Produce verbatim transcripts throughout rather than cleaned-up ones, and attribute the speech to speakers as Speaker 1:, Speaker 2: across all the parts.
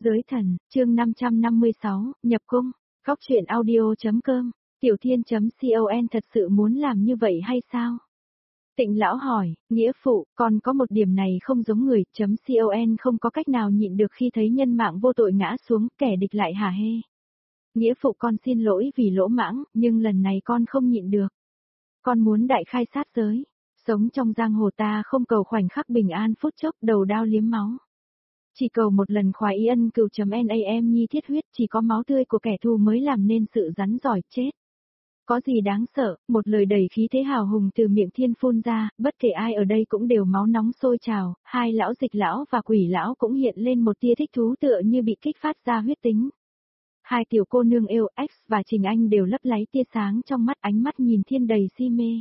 Speaker 1: Giới thần, chương năm trăm năm mươi sáu, nhập cung, góc truyện audio.com, tiểu thiên.con thật sự muốn làm như vậy hay sao? Tịnh lão hỏi, nghĩa phụ, còn có một điểm này không giống người, chấm con không có cách nào nhịn được khi thấy nhân mạng vô tội ngã xuống, kẻ địch lại hả hê. Nghĩa phụ con xin lỗi vì lỗ mãng, nhưng lần này con không nhịn được. Con muốn đại khai sát giới, sống trong giang hồ ta không cầu khoảnh khắc bình an phút chốc đầu đao liếm máu. Chỉ cầu một lần khoái ý ân cừu chấm nam nhi thiết huyết, chỉ có máu tươi của kẻ thù mới làm nên sự rắn giỏi chết. Có gì đáng sợ, một lời đầy khí thế hào hùng từ miệng thiên phun ra, bất kể ai ở đây cũng đều máu nóng sôi trào, hai lão dịch lão và quỷ lão cũng hiện lên một tia thích thú tựa như bị kích phát ra huyết tính. Hai tiểu cô nương yêu X và Trình Anh đều lấp láy tia sáng trong mắt, ánh mắt nhìn thiên đầy si mê.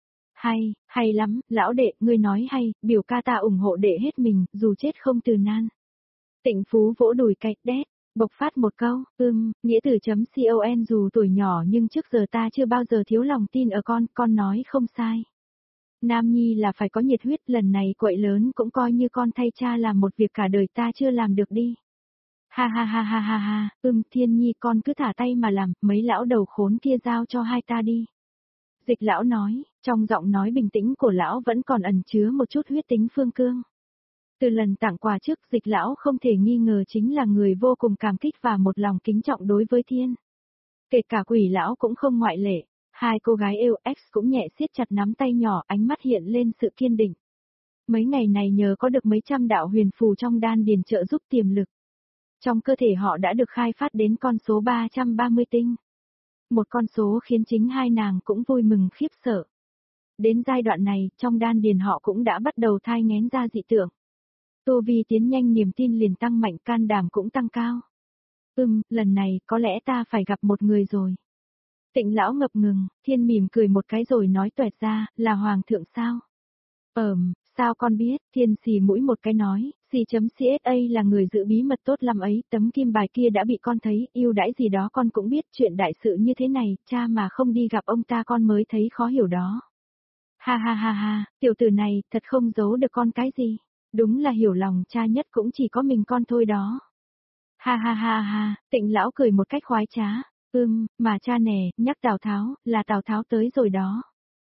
Speaker 1: Hay, hay lắm, lão đệ, ngươi nói hay, biểu ca ta ủng hộ đệ hết mình, dù chết không từ nan. Tịnh Phú vỗ đùi cạch đét, bộc phát một câu, ưm, nghĩa tử chấm con dù tuổi nhỏ nhưng trước giờ ta chưa bao giờ thiếu lòng tin ở con, con nói không sai. Nam Nhi là phải có nhiệt huyết, lần này quậy lớn cũng coi như con thay cha làm một việc cả đời ta chưa làm được đi. Ha ha ha ha ha ha, ưm, Thiên Nhi con cứ thả tay mà làm, mấy lão đầu khốn kia giao cho hai ta đi. Dịch lão nói, trong giọng nói bình tĩnh của lão vẫn còn ẩn chứa một chút huyết tính phương cương. Từ lần tặng quà trước, dịch lão không thể nghi ngờ chính là người vô cùng cảm kích và một lòng kính trọng đối với thiên. Kể cả quỷ lão cũng không ngoại lệ, hai cô gái yêu X cũng nhẹ siết chặt nắm tay nhỏ, ánh mắt hiện lên sự kiên định. Mấy ngày này nhờ có được mấy trăm đạo huyền phù trong đan điền trợ giúp tiềm lực. Trong cơ thể họ đã được khai phát đến con số ba trăm ba mươi tinh. Một con số khiến chính hai nàng cũng vui mừng khiếp sợ. Đến giai đoạn này, trong đan điền họ cũng đã bắt đầu thai nghén ra dị tượng. Tu vi tiến nhanh, niềm tin liền tăng mạnh, can đảm cũng tăng cao. Ừm, lần này có lẽ ta phải gặp một người rồi. Tịnh lão ngập ngừng, thiên mỉm cười một cái rồi nói toẹt ra, là hoàng thượng sao? Ờm, sao con biết, thiên xì mũi một cái nói, xì.csa là người giữ bí mật tốt lắm ấy, tấm kim bài kia đã bị con thấy, yêu đãi gì đó con cũng biết, chuyện đại sự như thế này, cha mà không đi gặp ông ta con mới thấy khó hiểu đó. Ha ha ha ha, tiểu tử này, thật không giấu được con cái gì. Đúng là hiểu lòng cha nhất cũng chỉ có mình con thôi đó. Ha ha ha ha, Tịnh lão cười một cách khoái trá. Ưm, mà cha nè, nhắc Tào Tháo, là Tào Tháo tới rồi đó.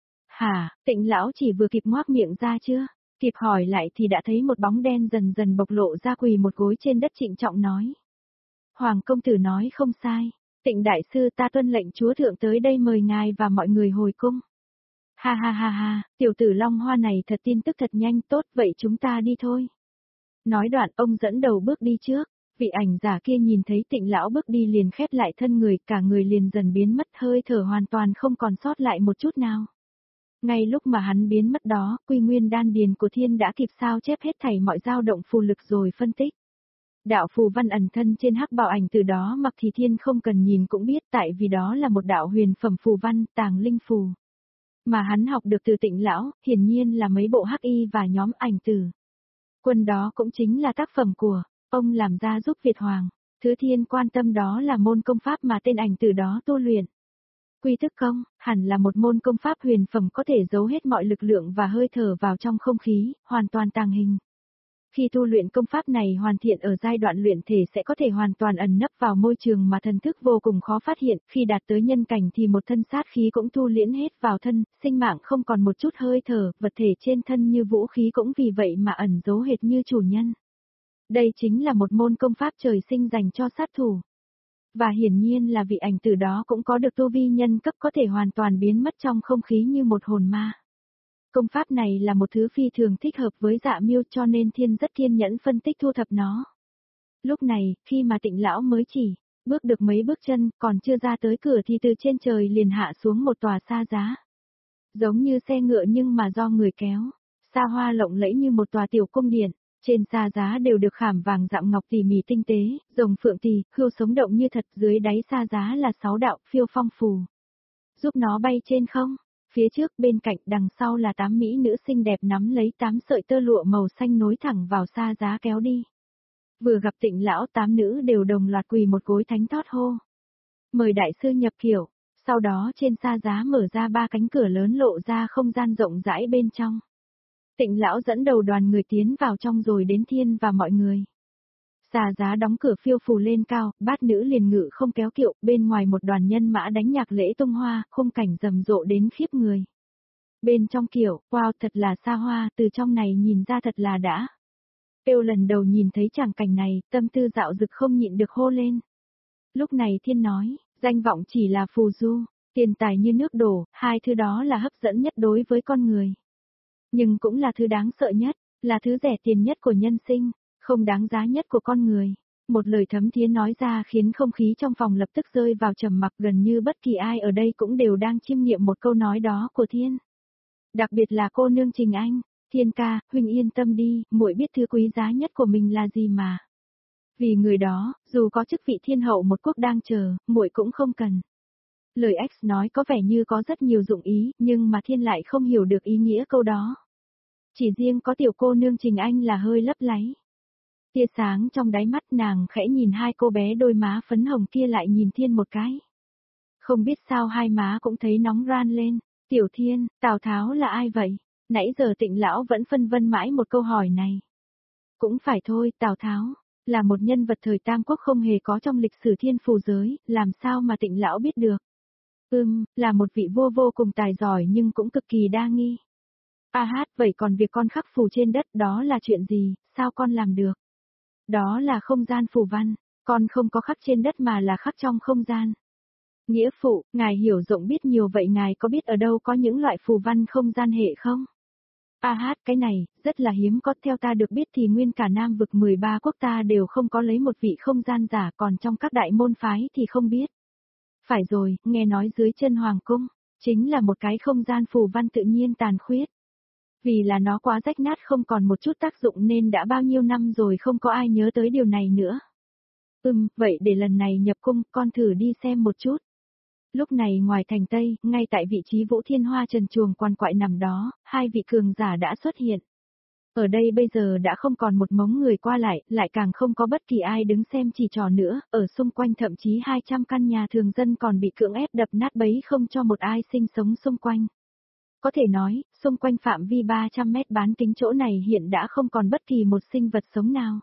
Speaker 1: Hả, Tịnh lão chỉ vừa kịp ngoác miệng ra chưa? Kịp hỏi lại thì đã thấy một bóng đen dần dần bộc lộ ra, quỳ một gối trên đất trịnh trọng nói. Hoàng công tử nói không sai, Tịnh đại sư ta tuân lệnh chúa thượng tới đây mời ngài và mọi người hồi cung. Ha ha ha ha, tiểu tử Long Hoa này thật tin tức thật nhanh, tốt vậy chúng ta đi thôi. Nói đoạn ông dẫn đầu bước đi trước, vị ảnh giả kia nhìn thấy Tịnh lão bước đi liền khép lại thân người, cả người liền dần biến mất, hơi thở hoàn toàn không còn sót lại một chút nào. Ngay lúc mà hắn biến mất đó, quy nguyên đan điền của thiên đã kịp sao chép hết thảy mọi dao động phù lực rồi phân tích. Đạo phù văn ẩn thân trên hắc bào ảnh từ đó mặc thì thiên không cần nhìn cũng biết, tại vì đó là một đạo huyền phẩm phù văn, tàng linh phù. Mà hắn học được từ Tịnh lão, hiển nhiên là mấy bộ hắc y và nhóm ảnh tử. Quân đó cũng chính là tác phẩm của ông làm ra giúp Việt Hoàng. Thứ thiên quan tâm đó là môn công pháp mà tên ảnh tử đó tu luyện. Quy thức công, hẳn là một môn công pháp huyền phẩm có thể giấu hết mọi lực lượng và hơi thở vào trong không khí, hoàn toàn tàng hình. Khi tu luyện công pháp này hoàn thiện ở giai đoạn luyện thể sẽ có thể hoàn toàn ẩn nấp vào môi trường mà thần thức vô cùng khó phát hiện, khi đạt tới nhân cảnh thì một thân sát khí cũng thu liễn hết vào thân, sinh mạng không còn một chút hơi thở, vật thể trên thân như vũ khí cũng vì vậy mà ẩn giấu hệt như chủ nhân. Đây chính là một môn công pháp trời sinh dành cho sát thủ. Và hiển nhiên là vị ảnh tử đó cũng có được tu vi nhân cấp có thể hoàn toàn biến mất trong không khí như một hồn ma. Công pháp này là một thứ phi thường thích hợp với Dạ Miêu cho nên thiên rất kiên nhẫn phân tích thu thập nó. Lúc này, khi mà Tịnh lão mới chỉ bước được mấy bước chân, còn chưa ra tới cửa thì từ trên trời liền hạ xuống một tòa sa giá. Giống như xe ngựa nhưng mà do người kéo, xa hoa lộng lẫy như một tòa tiểu cung điện. Trên sa giá đều được khảm vàng dặm ngọc tỉ mỉ tinh tế, rồng phượng tỳ, khưu sống động như thật, dưới đáy sa giá là sáu đạo phiêu phong phù. Giúp nó bay trên không. Phía trước, bên cạnh, đằng sau là tám mỹ nữ xinh đẹp nắm lấy tám sợi tơ lụa màu xanh nối thẳng vào sa giá kéo đi. Vừa gặp Tịnh lão, tám nữ đều đồng loạt quỳ một gối thánh thót hô. Mời đại sư nhập khẩu. Sau đó trên sa giá mở ra ba cánh cửa lớn lộ ra không gian rộng rãi bên trong. Tịnh lão dẫn đầu đoàn người tiến vào trong rồi đến thiên và mọi người. Xà giá đóng cửa phiêu phù lên cao, bát nữ liền ngự không kéo kiệu, bên ngoài một đoàn nhân mã đánh nhạc lễ tung hoa, khung cảnh rầm rộ đến khiếp người. Bên trong kiệu, wow thật là xa hoa, từ trong này nhìn ra thật là đã. Kêu lần đầu nhìn thấy tràng cảnh này, tâm tư dạo dực không nhịn được hô lên. Lúc này thiên nói, danh vọng chỉ là phù du, tiền tài như nước đổ, hai thứ đó là hấp dẫn nhất đối với con người. Nhưng cũng là thứ đáng sợ nhất, là thứ rẻ tiền nhất của nhân sinh, không đáng giá nhất của con người. Một lời thấm thía nói ra khiến không khí trong phòng lập tức rơi vào trầm mặc, gần như bất kỳ ai ở đây cũng đều đang chiêm nghiệm một câu nói đó của thiên. Đặc biệt là cô nương Trình Anh, Thiên ca, huynh yên tâm đi, muội biết thứ quý giá nhất của mình là gì mà. Vì người đó, dù có chức vị thiên hậu một quốc đang chờ, muội cũng không cần. Lời X nói có vẻ như có rất nhiều dụng ý, nhưng mà thiên lại không hiểu được ý nghĩa câu đó. Chỉ riêng có tiểu cô nương Trình Anh là hơi lấp láy. Tia sáng trong đáy mắt nàng khẽ nhìn hai cô bé đôi má phấn hồng kia lại nhìn thiên một cái. Không biết sao hai má cũng thấy nóng ran lên. Tiểu Thiên, Tào Tháo là ai vậy? Nãy giờ Tịnh lão vẫn phân vân mãi một câu hỏi này. Cũng phải thôi, Tào Tháo là một nhân vật thời Tam Quốc không hề có trong lịch sử thiên phù giới, làm sao mà Tịnh lão biết được? Ừm, là một vị vua vô cùng tài giỏi nhưng cũng cực kỳ đa nghi. A hát, vậy còn việc con khắc phù trên đất đó là chuyện gì, sao con làm được? Đó là không gian phù văn, con không có khắc trên đất mà là khắc trong không gian. Nghĩa phụ, ngài hiểu rộng biết nhiều vậy ngài có biết ở đâu có những loại phù văn không gian hệ không? A hát, cái này, rất là hiếm có, theo ta được biết thì nguyên cả Nam vực mười ba quốc ta đều không có lấy một vị không gian giả, còn trong các đại môn phái thì không biết. Phải rồi, nghe nói dưới chân Hoàng cung, chính là một cái không gian phù văn tự nhiên tàn khuyết. Vì là nó quá rách nát không còn một chút tác dụng nên đã bao nhiêu năm rồi không có ai nhớ tới điều này nữa. Ừm, vậy để lần này nhập cung, con thử đi xem một chút. Lúc này ngoài thành Tây, ngay tại vị trí Vũ Thiên Hoa trần truồng quan quại nằm đó, hai vị cường giả đã xuất hiện. Ở đây bây giờ đã không còn một mống người qua lại, lại càng không có bất kỳ ai đứng xem chỉ trò nữa, ở xung quanh thậm chí hai trăm căn nhà thường dân còn bị cưỡng ép đập nát bấy không cho một ai sinh sống xung quanh. Có thể nói, xung quanh phạm vi ba trăm mét bán kính chỗ này hiện đã không còn bất kỳ một sinh vật sống nào.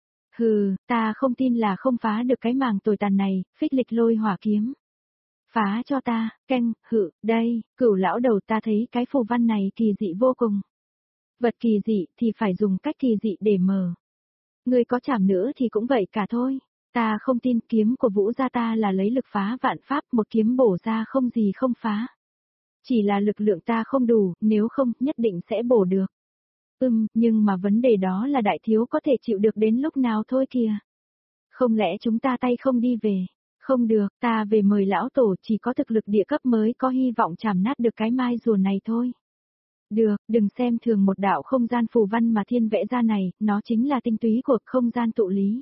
Speaker 1: Hừ, ta không tin là không phá được cái màng tồi tàn này, phích lịch lôi hỏa kiếm. Phá cho ta, canh, hự, đây, cửu lão đầu ta thấy cái phù văn này kỳ dị vô cùng. Vật kỳ dị thì phải dùng cách kỳ dị để mở. Người có chảm nữa thì cũng vậy cả thôi. Ta không tin kiếm của Vũ gia ta là lấy lực phá vạn pháp, một kiếm bổ ra không gì không phá. Chỉ là lực lượng ta không đủ, nếu không nhất định sẽ bổ được. Ừm, nhưng mà vấn đề đó là đại thiếu có thể chịu được đến lúc nào thôi kìa. Không lẽ chúng ta tay không đi về? Không được, ta về mời lão tổ, chỉ có thực lực địa cấp mới có hy vọng chảm nát được cái mai rùa này thôi. Được, đừng xem thường một đạo không gian phù văn mà thiên vẽ ra này, nó chính là tinh túy của không gian tụ lý.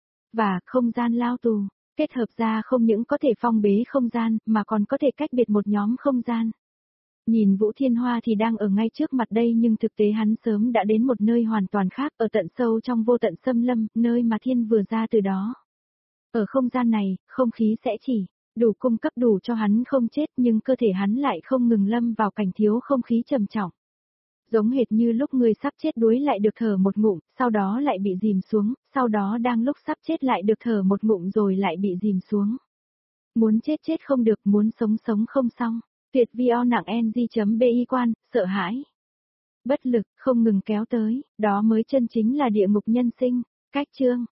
Speaker 1: Và không gian lao tù, kết hợp ra không những có thể phong bế không gian, mà còn có thể cách biệt một nhóm không gian. Nhìn Vũ Thiên Hoa thì đang ở ngay trước mặt đây nhưng thực tế hắn sớm đã đến một nơi hoàn toàn khác, ở tận sâu trong vô tận xâm lâm, nơi mà thiên vừa ra từ đó. Ở không gian này, không khí sẽ chỉ đủ cung cấp đủ cho hắn không chết, nhưng cơ thể hắn lại không ngừng lâm vào cảnh thiếu không khí trầm trọng. Giống hệt như lúc người sắp chết đuối lại được thở một ngụm, sau đó lại bị dìm xuống, sau đó đang lúc sắp chết lại được thở một ngụm rồi lại bị dìm xuống. Muốn chết chết không được, muốn sống sống không xong. Tuyệt video nặng ng.bi quan, sợ hãi. Bất lực, không ngừng kéo tới, đó mới chân chính là địa ngục nhân sinh. Cách chương